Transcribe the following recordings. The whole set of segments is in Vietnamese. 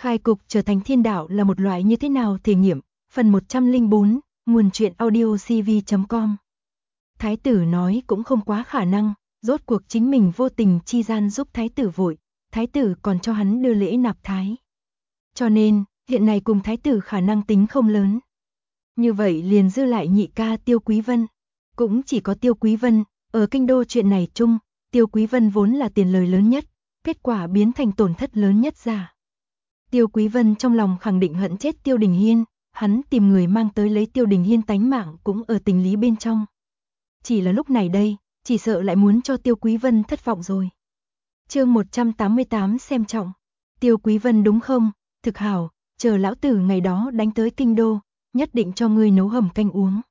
Khai cục trở thành thiên đạo là một loại như thế nào thể nghiệm, phần 104, nguồn truyện audio cv.com. Thái tử nói cũng không quá khả năng, rốt cuộc chính mình vô tình chi gian giúp thái tử vội, thái tử còn cho hắn đưa lễ nạp thái. Cho nên, hiện này cùng thái tử khả năng tính không lớn. Như vậy liền dư lại nhị ca Tiêu Quý Vân. Cũng chỉ có Tiêu Quý Vân, ở kinh đô chuyện này chung, Tiêu Quý Vân vốn là tiền lời lớn nhất, kết quả biến thành tổn thất lớn nhất ra. Tiêu Quý Vân trong lòng khẳng định hận chết Tiêu Đình Hiên, hắn tìm người mang tới lấy Tiêu Đình Hiên tánh mạng cũng ở tình lý bên trong. Chỉ là lúc này đây, chỉ sợ lại muốn cho Tiêu Quý Vân thất vọng rồi. Chương 188 xem trọng. Tiêu Quý Vân đúng không? Thực hảo, chờ lão tử ngày đó đánh tới kinh đô, nhất định cho ngươi nấu hầm canh uống.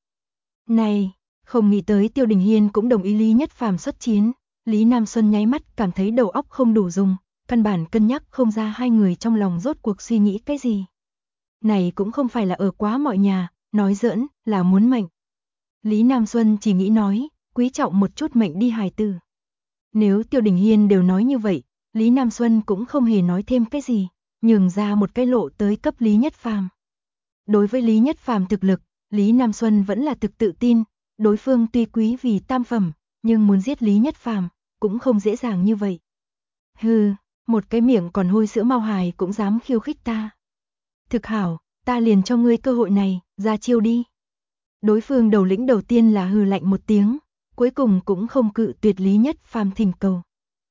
Này, không nghĩ tới Tiêu Đình Hiên cũng đồng ý Lý Nhất Phàm xuất chiến, Lý Nam Xuân nháy mắt cảm thấy đầu óc không đủ dùng, căn bản cân nhắc không ra hai người trong lòng rốt cuộc suy nghĩ cái gì. Này cũng không phải là ở quá mọi nhà, nói giỡn, là muốn mệnh. Lý Nam Xuân chỉ nghĩ nói, quý trọng một chút mệnh đi hài tử. Nếu Tiêu Đình Hiên đều nói như vậy, Lý Nam Xuân cũng không hề nói thêm cái gì, nhường ra một cái lộ tới cấp Lý Nhất Phàm. Đối với Lý Nhất Phàm thực lực, Lý Nam Xuân vẫn là thực tự tin, đối phương tuy quý vì tam phẩm, nhưng muốn giết Lý Nhất Phàm cũng không dễ dàng như vậy. Hừ, một cái miệng còn hôi sữa mau hài cũng dám khiêu khích ta. Thực hảo, ta liền cho ngươi cơ hội này, ra chiêu đi. Đối phương đầu lĩnh đầu tiên là hừ lạnh một tiếng, cuối cùng cũng không cự tuyệt Lý Nhất Phàm thỉnh cầu.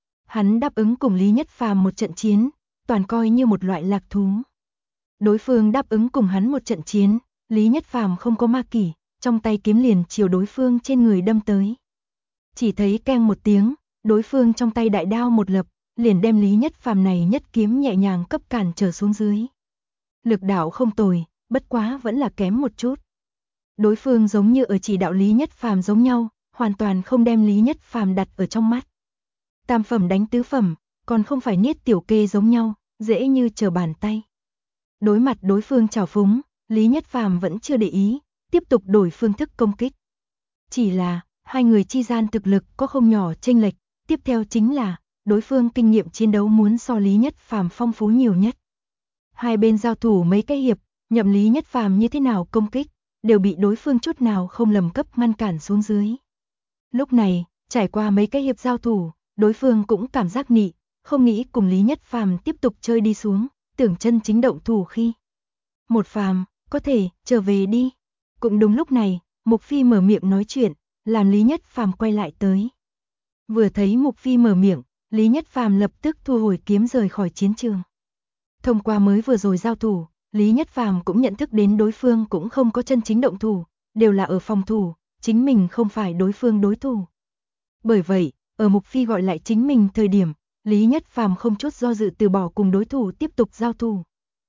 Hắn đáp ứng cùng Lý Nhất Phàm một trận chiến, toàn coi như một loại lạc thú. Đối phương đáp ứng cùng hắn một trận chiến, Lý Nhất Phàm không có ma kỷ, trong tay kiếm liền chiều đối phương trên người đâm tới. Chỉ thấy keng một tiếng, đối phương trong tay đại đao một lập, liền đem Lý Nhất Phàm này nhất kiếm nhẹ nhàng cấp cản trở xuống dưới. Lực đạo không tồi, bất quá vẫn là kém một chút. Đối phương giống như ở chỉ đạo Lý Nhất Phàm giống nhau, hoàn toàn không đem Lý Nhất Phàm đặt ở trong mắt. Tam phẩm đánh tứ phẩm, còn không phải niết tiểu kê giống nhau, dễ như trở bàn tay. Đối mặt đối phương trào phúng, Lý Nhất Phàm vẫn chưa để ý, tiếp tục đổi phương thức công kích. Chỉ là, hai người chi gian thực lực có không nhỏ chênh lệch, tiếp theo chính là, đối phương kinh nghiệm chiến đấu muốn so Lý Nhất Phàm phong phú nhiều nhất. Hai bên giao thủ mấy cái hiệp, nhậm Lý Nhất Phàm như thế nào công kích, đều bị đối phương chút nào không lầm cấp ngăn cản xuống dưới. Lúc này, trải qua mấy cái hiệp giao thủ, đối phương cũng cảm giác nị, không nghĩ cùng Lý Nhất Phàm tiếp tục chơi đi xuống, tưởng chân chính động thủ khi. Một Phàm, có thể, trở về đi. Cũng đúng lúc này, Mục Phi mở miệng nói chuyện, làm Lý Nhất Phàm quay lại tới. Vừa thấy Mục Phi mở miệng, Lý Nhất Phàm lập tức thu hồi kiếm rời khỏi chiến trường. Thông qua mới vừa rồi giao thủ, Lý Nhất Phàm cũng nhận thức đến đối phương cũng không có chân chính động thủ, đều là ở phòng thủ, chính mình không phải đối phương đối thủ. Bởi vậy, ở Mục Phi gọi lại chính mình thời điểm, Lý Nhất Phàm không chút do dự từ bỏ cùng đối thủ tiếp tục giao thủ.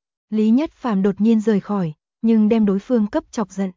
Lý Nhất Phàm đột nhiên rời khỏi, nhưng đem đối phương cấp chọc giận.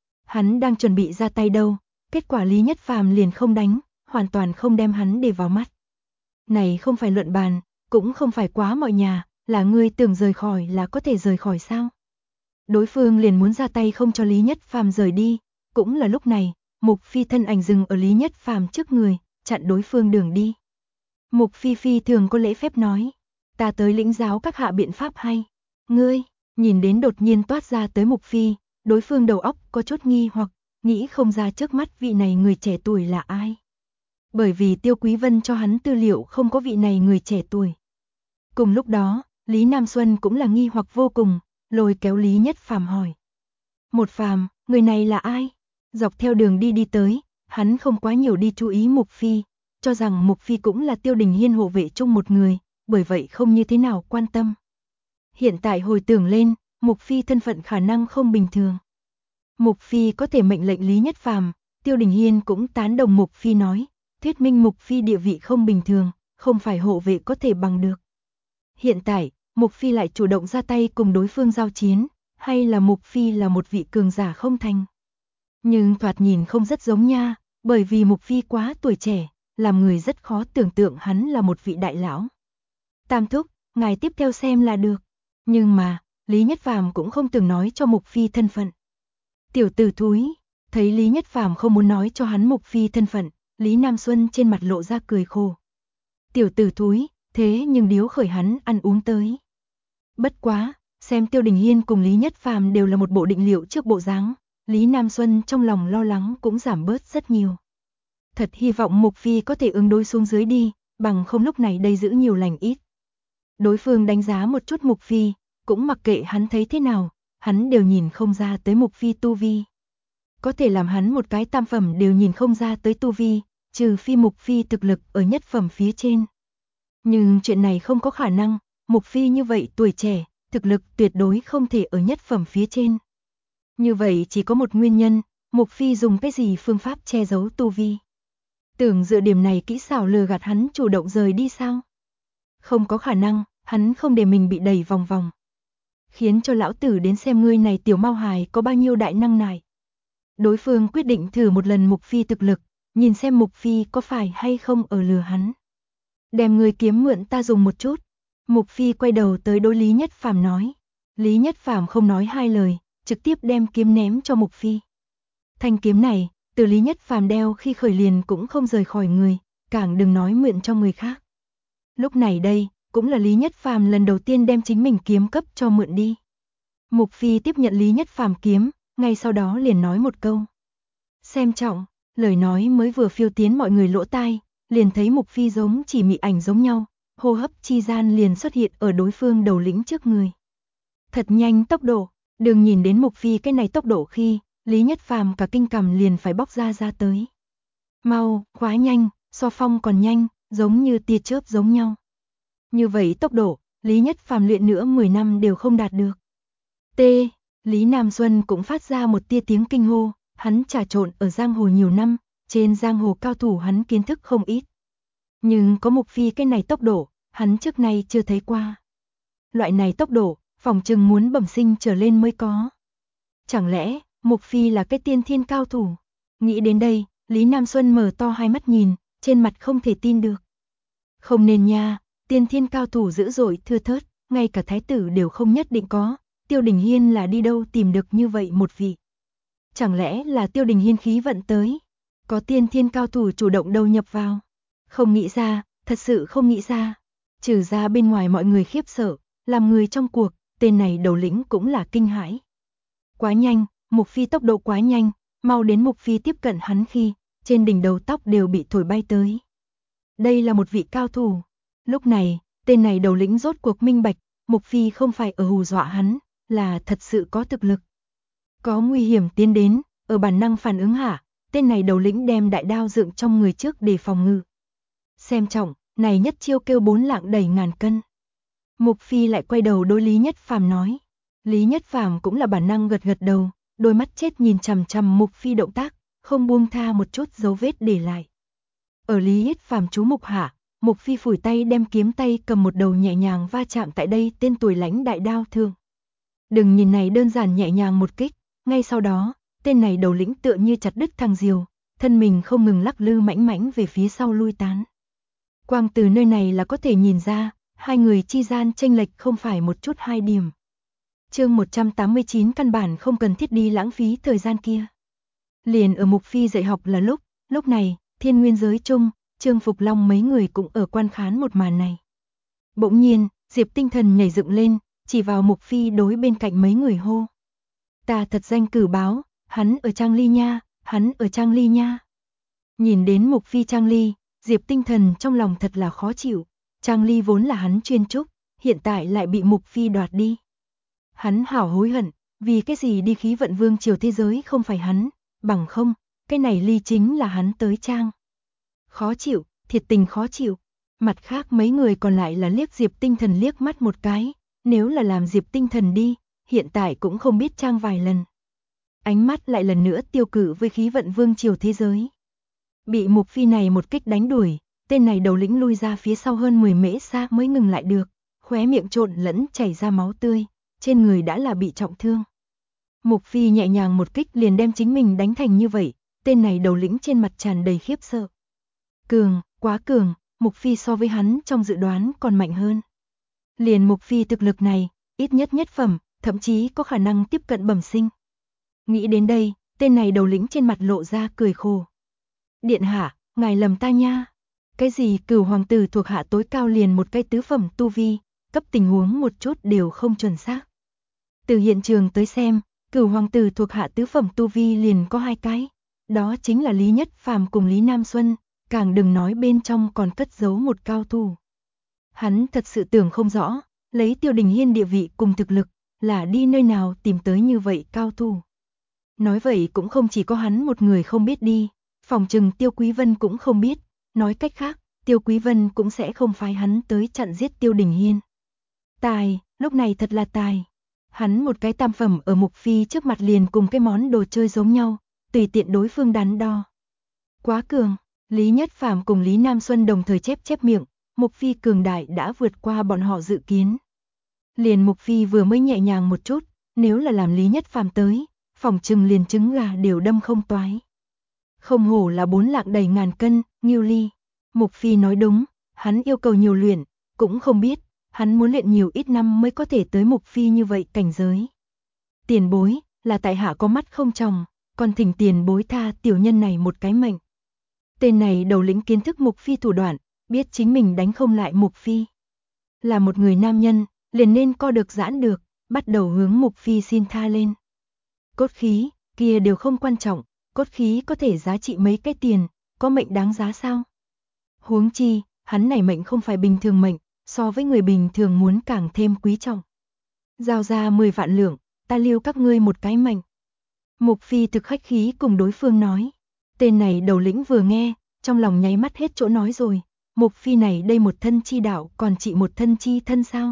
Hắn đang chuẩn bị ra tay đâu, kết quả Lý Nhất Phàm liền không đánh, hoàn toàn không đem hắn để vào mắt. Này không phải luận bàn, cũng không phải quá mọi nhà, là ngươi tưởng rời khỏi là có thể rời khỏi sao? Đối phương liền muốn ra tay không cho Lý Nhất Phàm rời đi, cũng là lúc này, Mục Phi thân ảnh dừng ở Lý Nhất Phàm trước người, chặn đối phương đường đi. Mục Phi phi thường có lễ phép nói, ta tới lĩnh giáo các hạ biện pháp hay. Ngươi, nhìn đến đột nhiên toát ra tới Mục Phi, đối phương đầu óc có chút nghi hoặc, nghĩ không ra trước mắt vị này người trẻ tuổi là ai. Bởi vì Tiêu Quý Vân cho hắn tư liệu không có vị này người trẻ tuổi. Cùng lúc đó, Lý Nam Xuân cũng là nghi hoặc vô cùng, lôi kéo Lý Nhất Phàm hỏi. Một Phàm, người này là ai? Dọc theo đường đi tới, hắn không quá nhiều đi chú ý Mục Phi, cho rằng Mục Phi cũng là Tiêu Đình Hiên hộ vệ chung một người, bởi vậy không như thế nào quan tâm. Hiện tại hồi tưởng lên, Mục Phi thân phận khả năng không bình thường. Mục Phi có thể mệnh lệnh Lý Nhất Phàm, Tiêu Đình Hiên cũng tán đồng Mục Phi nói, thuyết minh Mục Phi địa vị không bình thường, không phải hộ vệ có thể bằng được. Hiện tại, Mục Phi lại chủ động ra tay cùng đối phương giao chiến, hay là Mục Phi là một vị cường giả không thành. Nhưng thoạt nhìn không rất giống nha, bởi vì Mục Phi quá tuổi trẻ, làm người rất khó tưởng tượng hắn là một vị đại lão. Tam thúc, ngài tiếp theo xem là được. Nhưng mà, Lý Nhất Phàm cũng không từng nói cho Mục Phi thân phận. Tiểu tử thúi, thấy Lý Nhất Phàm không muốn nói cho hắn Mục Phi thân phận, Lý Nam Xuân trên mặt lộ ra cười khổ. Tiểu tử thúi, thế nhưng điếu khởi hắn ăn uống tới. Bất quá, xem Tiêu Đình Hiên cùng Lý Nhất Phàm đều là một bộ định liệu trước bộ dáng, Lý Nam Xuân trong lòng lo lắng cũng giảm bớt rất nhiều. Thật hy vọng Mục Phi có thể ứng đối xuống dưới đi, bằng không lúc này đây giữ nhiều lành ít. Đối phương đánh giá một chút Mục Phi, cũng mặc kệ hắn thấy thế nào, hắn đều nhìn không ra tới Mục Phi tu vi. Có thể làm hắn một cái tam phẩm đều nhìn không ra tới tu vi, trừ phi Mục Phi thực lực ở nhất phẩm phía trên. Nhưng chuyện này không có khả năng, Mục Phi như vậy tuổi trẻ, thực lực tuyệt đối không thể ở nhất phẩm phía trên. Như vậy chỉ có một nguyên nhân, Mục Phi dùng cái gì phương pháp che giấu tu vi. Tưởng dựa điểm này kỹ xảo lừa gạt hắn chủ động rời đi sao? Không có khả năng, hắn không để mình bị đẩy vòng vòng. Khiến cho lão tử đến xem ngươi này tiểu mau hài có bao nhiêu đại năng nải. Đối phương quyết định thử một lần Mục Phi thực lực, nhìn xem Mục Phi có phải hay không ở lừa hắn. Đem người kiếm mượn ta dùng một chút. Mục Phi quay đầu tới đối Lý Nhất Phàm nói. Lý Nhất Phàm không nói hai lời, trực tiếp đem kiếm ném cho Mục Phi. Thanh kiếm này, từ Lý Nhất Phàm đeo khi khởi liền cũng không rời khỏi người, càng đừng nói mượn cho người khác. Lúc này đây, cũng là Lý Nhất Phàm lần đầu tiên đem chính mình kiếm cấp cho mượn đi. Mục Phi tiếp nhận Lý Nhất Phàm kiếm, ngay sau đó liền nói một câu. Xem trọng, lời nói mới vừa phiêu tiến mọi người lỗ tai, liền thấy Mục Phi giống chỉ mị ảnh giống nhau, hô hấp chi gian liền xuất hiện ở đối phương đầu lĩnh trước người. Thật nhanh tốc độ, đừng nhìn đến Mục Phi cái này tốc độ khi, Lý Nhất Phàm cả kinh cầm liền phải bóc ra tới. Mau, quá nhanh, so phong còn nhanh, giống như tia chớp giống nhau. Như vậy tốc độ, Lý Nhất Phàm luyện nữa 10 năm đều không đạt được. T. Lý Nam Xuân cũng phát ra một tia tiếng kinh hô, hắn trà trộn ở giang hồ nhiều năm, trên giang hồ cao thủ hắn kiến thức không ít. Nhưng có Mục Phi cái này tốc độ, hắn trước nay chưa thấy qua. Loại này tốc độ, phòng chừng muốn bẩm sinh trở lên mới có. Chẳng lẽ, Mục Phi là cái tiên thiên cao thủ? Nghĩ đến đây, Lý Nam Xuân mở to hai mắt nhìn, trên mặt không thể tin được. Không nên nha, tiên thiên cao thủ dữ dội thưa thớt, ngay cả thái tử đều không nhất định có. Tiêu Đình Hiên là đi đâu tìm được như vậy một vị? Chẳng lẽ là Tiêu Đình Hiên khí vận tới? Có tiên thiên cao thủ chủ động đầu nhập vào? Không nghĩ ra, thật sự không nghĩ ra. Trừ ra bên ngoài mọi người khiếp sợ, làm người trong cuộc, tên này đầu lĩnh cũng là kinh hãi. Quá nhanh, Mục Phi tốc độ quá nhanh, mau đến Mục Phi tiếp cận hắn khi, trên đỉnh đầu tóc đều bị thổi bay tới. Đây là một vị cao thủ. Lúc này, tên này đầu lĩnh rốt cuộc minh bạch, Mục Phi không phải ở hù dọa hắn, là thật sự có thực lực. Có nguy hiểm tiến đến, ở bản năng phản ứng hạ, tên này đầu lĩnh đem đại đao dựng trong người trước để phòng ngự. Xem trọng, này nhất chiêu kêu 4 lạng đẩy ngàn cân. Mục Phi lại quay đầu đối Lý Nhất Phàm nói. Lý Nhất Phàm cũng là bản năng gật gật đầu, đôi mắt chết nhìn chằm chằm Mục Phi động tác, không buông tha một chút dấu vết để lại. Ở Lý Nhất Phàm chú mục hạ, Mục Phi phủi tay đem kiếm tay cầm một đầu nhẹ nhàng va chạm tại đây tên tuổi lãnh đại đao thương. Đừng nhìn này đơn giản nhẹ nhàng một kích, ngay sau đó, tên này đầu lĩnh tựa như chặt đứt thằng diều, thân mình không ngừng lắc lư mãnh mãnh về phía sau lui tán. Quang từ nơi này là có thể nhìn ra, hai người chi gian chênh lệch không phải một chút hai điểm. Chương 189 căn bản không cần thiết đi lãng phí thời gian kia. Liền ở Mục Phi dạy học là lúc này, Thiên Nguyên giới chung, Trương Phục Long mấy người cũng ở quan khán một màn này. Bỗng nhiên, Diệp Tinh Thần nhảy dựng lên, chỉ vào Mục Phi đối bên cạnh mấy người hô. Ta thật danh cử báo, hắn ở Trang Ly nha, hắn ở Trang Ly nha. Nhìn đến Mục Phi Trang Ly, Diệp Tinh Thần trong lòng thật là khó chịu. Trang Ly vốn là hắn chuyên trúc, hiện tại lại bị Mục Phi đoạt đi. Hắn hảo hối hận, vì cái gì đi khí vận vương triều thế giới không phải hắn, bằng không, cái này Ly chính là hắn tới trang. Khó chịu, thiệt tình khó chịu. Mặt khác mấy người còn lại là liếc Diệp Tinh Thần liếc mắt một cái, nếu là làm Diệp Tinh Thần đi, hiện tại cũng không biết trang vài lần. Ánh mắt lại lần nữa tiêu cử với khí vận vương triều thế giới. Bị Mục Phi này một kích đánh đuổi, tên này đầu lĩnh lui ra phía sau hơn 10 mễ xa mới ngừng lại được, khóe miệng trộn lẫn chảy ra máu tươi, trên người đã là bị trọng thương. Mục Phi nhẹ nhàng một kích liền đem chính mình đánh thành như vậy, tên này đầu lĩnh trên mặt tràn đầy khiếp sợ. Cường, quá cường, Mục Phi so với hắn trong dự đoán còn mạnh hơn. Liền Mục Phi thực lực này, ít nhất nhất phẩm, thậm chí có khả năng tiếp cận bẩm sinh. Nghĩ đến đây, tên này đầu lĩnh trên mặt lộ ra cười khổ. Điện hạ, ngài lầm ta nha. Cái gì Cửu hoàng tử thuộc hạ tối cao liền một cái tứ phẩm tu vi, cấp tình huống một chút đều không chuẩn xác. Từ hiện trường tới xem, Cửu hoàng tử thuộc hạ tứ phẩm tu vi liền có 2 cái, đó chính là Lý Nhất Phàm cùng Lý Nam Xuân, càng đừng nói bên trong còn cất giấu một cao thủ. Hắn thật sự tưởng không rõ, lấy Tiêu Đình Hiên địa vị cùng thực lực, là đi nơi nào tìm tới như vậy cao thủ. Nói vậy cũng không chỉ có hắn một người không biết đi, phòng trừng Tiêu Quý Vân cũng không biết, nói cách khác, Tiêu Quý Vân cũng sẽ không phái hắn tới chặn giết Tiêu Đình Hiên. Tài, lúc này thật là tài. Hắn một cái tam phẩm ở Mục Phi trước mặt liền cùng cái món đồ chơi giống nhau, tùy tiện đối phương đắn đo. Quá cường, Lý Nhất Phàm cùng Lý Nam Xuân đồng thời chép miệng, Mục Phi cường đại đã vượt qua bọn họ dự kiến. Liền Mục Phi vừa mới nhẹ nhàng một chút, nếu là làm Lý Nhất Phàm tới, phòng trừng liền trứng gà đều đâm không toái. Không hổ là 4 lạng đầy ngàn cân, Ngưu Ly. Mục Phi nói đúng, hắn yêu cầu nhiều luyện, cũng không biết, hắn muốn luyện nhiều ít năm mới có thể tới Mục Phi như vậy cảnh giới. Tiền bối, là tại hạ có mắt không tròng, còn thỉnh tiền bối tha tiểu nhân này một cái mệnh. Tên này đầu lĩnh kiến thức Mục Phi thủ đoạn, biết chính mình đánh không lại Mục Phi. Là một người nam nhân, liền nên co được giãn được, bắt đầu hướng Mục Phi xin tha lên. Cốt khí, kia đều không quan trọng, cốt khí có thể giá trị mấy cái tiền, có mệnh đáng giá sao? Huống chi, hắn này mệnh không phải bình thường mệnh, so với người bình thường muốn càng thêm quý trọng. Giao ra 10 vạn lượng, ta lưu các ngươi một cái mệnh. Mục Phi thực khách khí cùng đối phương nói. Tên này đầu lĩnh vừa nghe, trong lòng nháy mắt hết chỗ nói rồi. Mục Phi này đây một thân chi đạo còn trị một thân chi thân sao?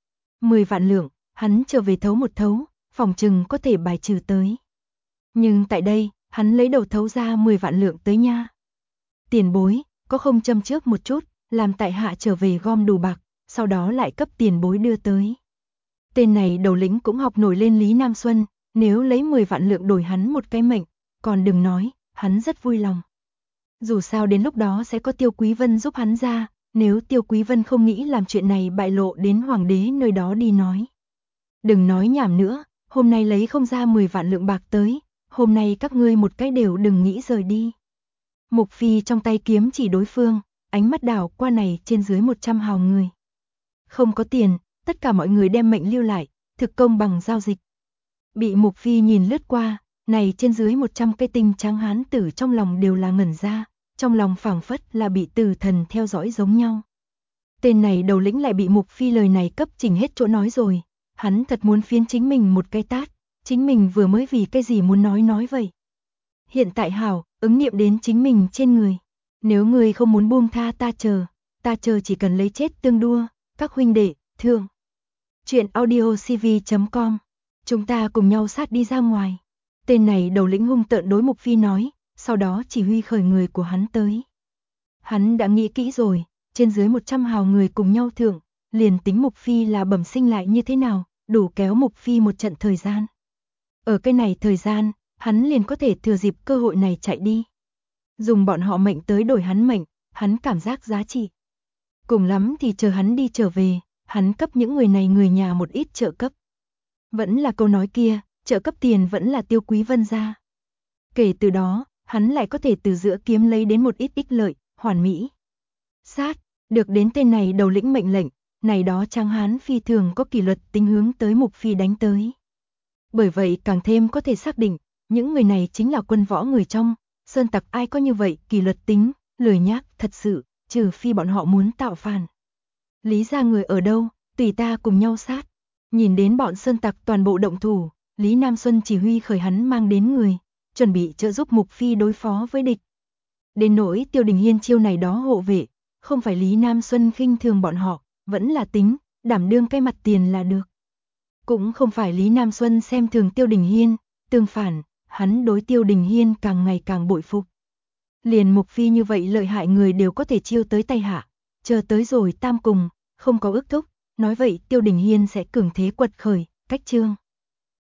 10 vạn lượng, hắn trở về thấu một thấu, phòng trừng có thể bài trừ tới. Nhưng tại đây, hắn lấy đầu thấu ra 10 vạn lượng tới nha. Tiền bối, có không châm trước một chút, làm tại hạ trở về gom đủ bạc, sau đó lại cấp tiền bối đưa tới. Tên này đầu lĩnh cũng học nổi lên Lý Nam Xuân, nếu lấy 10 vạn lượng đổi hắn một cái mệnh, còn đừng nói, hắn rất vui lòng. Dù sao đến lúc đó sẽ có Tiêu Quý Vân giúp hắn ra, nếu Tiêu Quý Vân không nghĩ làm chuyện này bại lộ đến hoàng đế nơi đó đi nói. Đừng nói nhảm nữa, hôm nay lấy không ra 10 vạn lượng bạc tới, hôm nay các ngươi một cái đều đừng nghĩ rời đi. Mục Phi trong tay kiếm chỉ đối phương, ánh mắt đảo qua này trên dưới 100 hào người. Không có tiền, tất cả mọi người đem mệnh lưu lại, thực công bằng giao dịch. Bị Mục Phi nhìn lướt qua, này trên dưới 100 cái tinh trắng hán tử trong lòng đều là ngẩn ra, trong lòng phảng phất là bị tử thần theo dõi giống nhau. Tên này đầu lĩnh lại bị Mục Phi lời này cấp chỉnh hết chỗ nói rồi, hắn thật muốn phiến chính mình một cái tát, chính mình vừa mới vì cái gì muốn nói vậy. Hiện tại hảo, ứng nghiệm đến chính mình trên người. Nếu người không muốn buông tha ta chờ chỉ cần lấy chết tương đua, các huynh đệ, thương. Chuyện audiocv.com, chúng ta cùng nhau sát đi ra ngoài. Tên này đầu lĩnh hung tợn đối Mục Phi nói, sau đó chỉ huy khởi người của hắn tới. Hắn đã nghĩ kỹ rồi, trên dưới 100 hào người cùng nhau thượng, liền tính Mục Phi là bẩm sinh lại như thế nào, đủ kéo Mục Phi một trận thời gian. Ở cái này thời gian, hắn liền có thể thừa dịp cơ hội này chạy đi. Dùng bọn họ mệnh tới đổi hắn mệnh, hắn cảm giác giá trị. Cùng lắm thì chờ hắn đi trở về, hắn cấp những người này người nhà một ít trợ cấp. Vẫn là câu nói kia, trợ cấp tiền vẫn là Tiêu Quý Vân ra. Kể từ đó, hắn lại có thể từ giữa kiếm lấy đến một ít ích lợi, hoàn mỹ. Sát, được đến tên này đầu lĩnh mệnh lệnh, này đó Trang Hán phi thường có kỷ luật tính hướng tới Mục Phi đánh tới. Bởi vậy càng thêm có thể xác định, những người này chính là quân võ người trong, sơn tặc ai có như vậy kỷ luật tính, lười nhác thật sự, trừ phi bọn họ muốn tạo phản. Lý ra người ở đâu, tùy ta cùng nhau sát. Nhìn đến bọn sơn tặc toàn bộ động thủ, Lý Nam Xuân chỉ huy khởi hắn mang đến người, chuẩn bị trợ giúp Mục Phi đối phó với địch. Đến nỗi Tiêu Đình Hiên chiêu này đó hộ vệ, không phải Lý Nam Xuân khinh thường bọn họ, vẫn là tính, đảm đương cái mặt tiền là được. Cũng không phải Lý Nam Xuân xem thường Tiêu Đình Hiên, tương phản, hắn đối Tiêu Đình Hiên càng ngày càng bội phục. Liền Mục Phi như vậy lợi hại người đều có thể chiêu tới tay hạ, chờ tới rồi tam cùng, không có ước thúc, nói vậy Tiêu Đình Hiên sẽ cường thế quật khởi, cách chương.